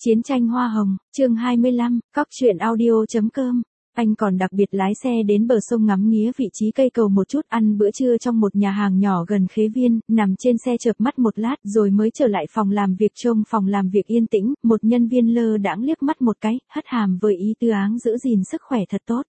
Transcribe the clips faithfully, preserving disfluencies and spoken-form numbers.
Chiến tranh hoa hồng, chương hai mươi lăm, cóc truyện audio.com. Anh còn đặc biệt lái xe đến bờ sông ngắm nghía vị trí cây cầu một chút, ăn bữa trưa trong một nhà hàng nhỏ gần Khế Viên, nằm trên xe chợp mắt một lát rồi mới trở lại phòng làm việc. Trông phòng làm việc yên tĩnh, một nhân viên lơ đãng liếc mắt một cái, hất hàm với ý tư áng giữ gìn sức khỏe thật tốt.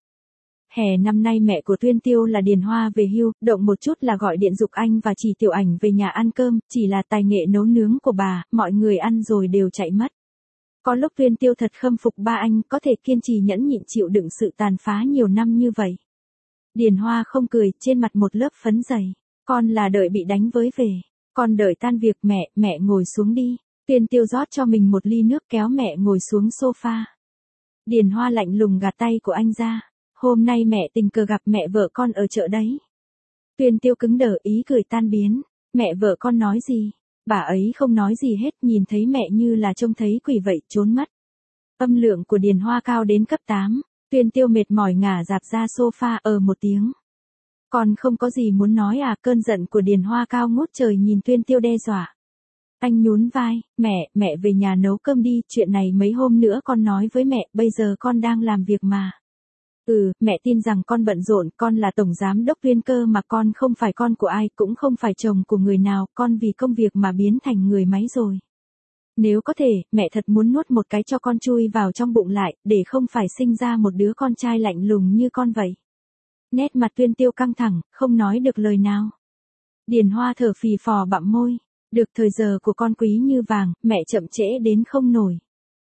Hè năm nay mẹ của Tuyên Tiêu là Điền Hoa về hưu, động một chút là gọi điện giục anh và chị Tiểu Ảnh về nhà ăn cơm, chỉ là tài nghệ nấu nướng của bà, mọi người ăn rồi đều chạy mất. Có lúc Tuyên Tiêu thật khâm phục ba anh có thể kiên trì nhẫn nhịn chịu đựng sự tàn phá nhiều năm như vậy. Điền Hoa không cười, trên mặt một lớp phấn dày. Con là đợi bị đánh với về. Con đợi tan việc. Mẹ, mẹ ngồi xuống đi. Tuyên Tiêu rót cho mình một ly nước kéo mẹ ngồi xuống sofa. Điền Hoa lạnh lùng gạt tay của anh ra. Hôm nay mẹ tình cờ gặp mẹ vợ con ở chợ đấy. Tuyên Tiêu cứng đờ, ý cười tan biến. Mẹ vợ con nói gì? Bà ấy không nói gì hết, nhìn thấy mẹ như là trông thấy quỷ vậy, trốn mất. Âm lượng của Điền Hoa cao đến cấp tám, Tuyên Tiêu mệt mỏi ngả dạp ra sofa ờ một tiếng. Con không có gì muốn nói à? Cơn giận của Điền Hoa cao ngút trời nhìn Tuyên Tiêu đe dọa. Anh nhún vai, mẹ, mẹ về nhà nấu cơm đi, chuyện này mấy hôm nữa con nói với mẹ, bây giờ con đang làm việc mà. Ừ, mẹ tin rằng con bận rộn, con là tổng giám đốc Tuyên cơ mà, con không phải con của ai, cũng không phải chồng của người nào, con vì công việc mà biến thành người máy rồi. Nếu có thể, mẹ thật muốn nuốt một cái cho con chui vào trong bụng lại, để không phải sinh ra một đứa con trai lạnh lùng như con vậy. Nét mặt Tuyên Tiêu căng thẳng, không nói được lời nào. Điền Hoa thở phì phò bặm môi, được, thời giờ của con quý như vàng, mẹ chậm trễ đến không nổi.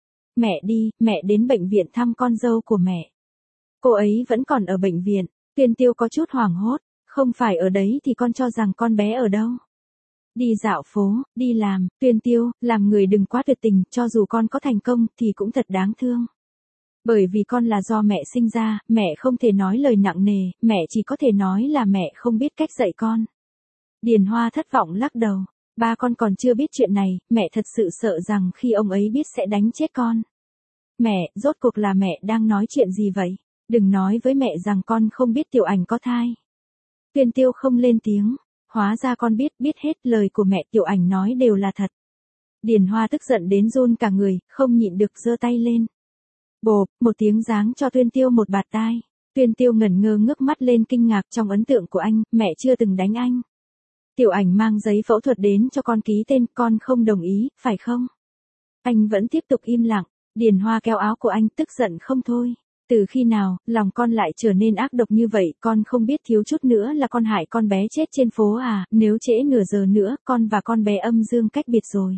Mẹ đi, mẹ đến bệnh viện thăm con dâu của mẹ. Cô ấy vẫn còn ở bệnh viện. Tuyên Tiêu có chút hoảng hốt, không phải ở đấy thì con cho rằng con bé ở đâu? Đi dạo phố, đi làm. Tuyên Tiêu, làm người đừng quá tuyệt tình, cho dù con có thành công thì cũng thật đáng thương. Bởi vì con là do mẹ sinh ra, mẹ không thể nói lời nặng nề, mẹ chỉ có thể nói là mẹ không biết cách dạy con. Điền Hoa thất vọng lắc đầu, ba con còn chưa biết chuyện này, mẹ thật sự sợ rằng khi ông ấy biết sẽ đánh chết con. Mẹ, rốt cuộc là mẹ đang nói chuyện gì vậy? Đừng nói với mẹ rằng con không biết Tiểu Ảnh có thai. Tuyên Tiêu không lên tiếng. Hóa ra con biết, biết hết, lời của mẹ Tiểu Ảnh nói đều là thật. Điền Hoa tức giận đến run cả người, không nhịn được giơ tay lên. Bộp, một tiếng giáng cho Tuyên Tiêu một bạt tai. Tuyên Tiêu ngẩn ngơ ngước mắt lên kinh ngạc, trong ấn tượng của anh, mẹ chưa từng đánh anh. Tiểu Ảnh mang giấy phẫu thuật đến cho con ký tên, con không đồng ý, phải không? Anh vẫn tiếp tục im lặng. Điền Hoa kéo áo của anh, tức giận không thôi. Từ khi nào, lòng con lại trở nên ác độc như vậy, con không biết thiếu chút nữa là con hại con bé chết trên phố à, nếu trễ nửa giờ nữa, con và con bé âm dương cách biệt rồi.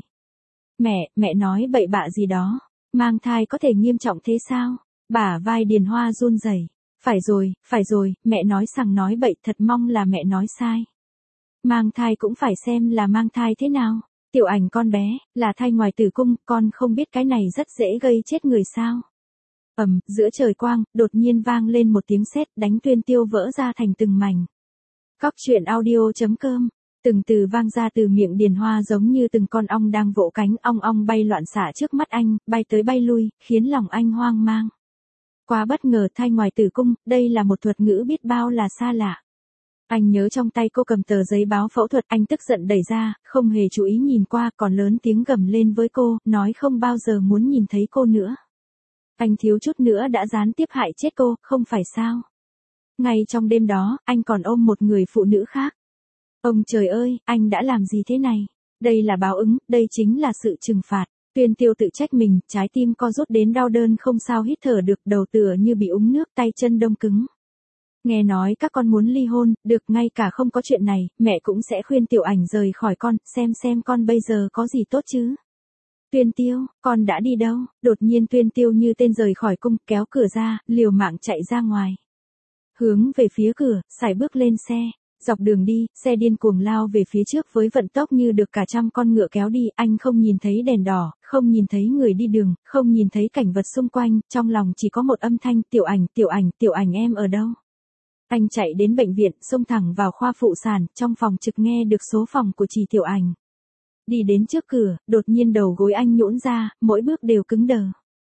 Mẹ, mẹ nói bậy bạ gì đó, mang thai có thể nghiêm trọng thế sao? Bả vai Điền Hoa run rẩy. Phải rồi, phải rồi, mẹ nói sằng nói bậy, thật mong là mẹ nói sai. Mang thai cũng phải xem là mang thai thế nào. Tiểu Ảnh con bé, là thai ngoài tử cung, con không biết cái này rất dễ gây chết người sao? Ầm, giữa trời quang, đột nhiên vang lên một tiếng sét, đánh Tuyên Tiêu vỡ ra thành từng mảnh. Cóc truyện audio.com. Từng từ vang ra từ miệng Điền Hoa giống như từng con ong đang vỗ cánh, ong ong bay loạn xạ trước mắt anh, bay tới bay lui, khiến lòng anh hoang mang. Quá bất ngờ, thai ngoài tử cung, đây là một thuật ngữ biết bao là xa lạ. Anh nhớ trong tay cô cầm tờ giấy báo phẫu thuật, anh tức giận đẩy ra, không hề chú ý nhìn qua, còn lớn tiếng gầm lên với cô, nói không bao giờ muốn nhìn thấy cô nữa. Anh thiếu chút nữa đã gián tiếp hại chết cô, không phải sao? Ngay trong đêm đó, anh còn ôm một người phụ nữ khác. Ông trời ơi, anh đã làm gì thế này? Đây là báo ứng, đây chính là sự trừng phạt. Tuyên Tiêu tự trách mình, trái tim co rút đến đau đớn không sao hít thở được, đầu tựa như bị úng nước, tay chân đông cứng. Nghe nói các con muốn ly hôn, được, ngay cả không có chuyện này, mẹ cũng sẽ khuyên Tiểu Ảnh rời khỏi con, xem xem con bây giờ có gì tốt chứ. Tuyên Tiêu, con đã đi đâu? Đột nhiên Tuyên Tiêu như tên rời khỏi cung, kéo cửa ra, liều mạng chạy ra ngoài. Hướng về phía cửa, sải bước lên xe. Dọc đường đi, xe điên cuồng lao về phía trước với vận tốc như được cả trăm con ngựa kéo đi. Anh không nhìn thấy đèn đỏ, không nhìn thấy người đi đường, không nhìn thấy cảnh vật xung quanh, trong lòng chỉ có một âm thanh, Tiểu Ảnh, Tiểu Ảnh, Tiểu Ảnh em ở đâu? Anh chạy đến bệnh viện, xông thẳng vào khoa phụ sản, trong phòng trực nghe được số phòng của chị Tiểu Ảnh. Đi đến trước cửa, đột nhiên đầu gối anh nhũn ra, mỗi bước đều cứng đờ.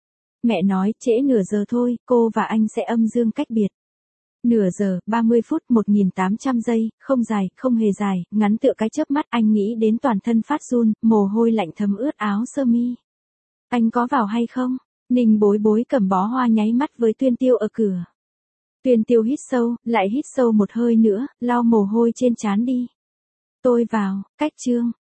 Mẹ nói, trễ nửa giờ thôi, cô và anh sẽ âm dương cách biệt. Nửa giờ, ba mươi phút, một nghìn tám trăm giây, không dài, không hề dài, ngắn tựa cái chớp mắt, anh nghĩ đến toàn thân phát run, mồ hôi lạnh thấm ướt áo sơ mi. Anh có vào hay không? Ninh Bối Bối cầm bó hoa nháy mắt với Tuyên Tiêu ở cửa. Tuyên Tiêu hít sâu, lại hít sâu một hơi nữa, lau mồ hôi trên trán đi. Tôi vào, cách chương.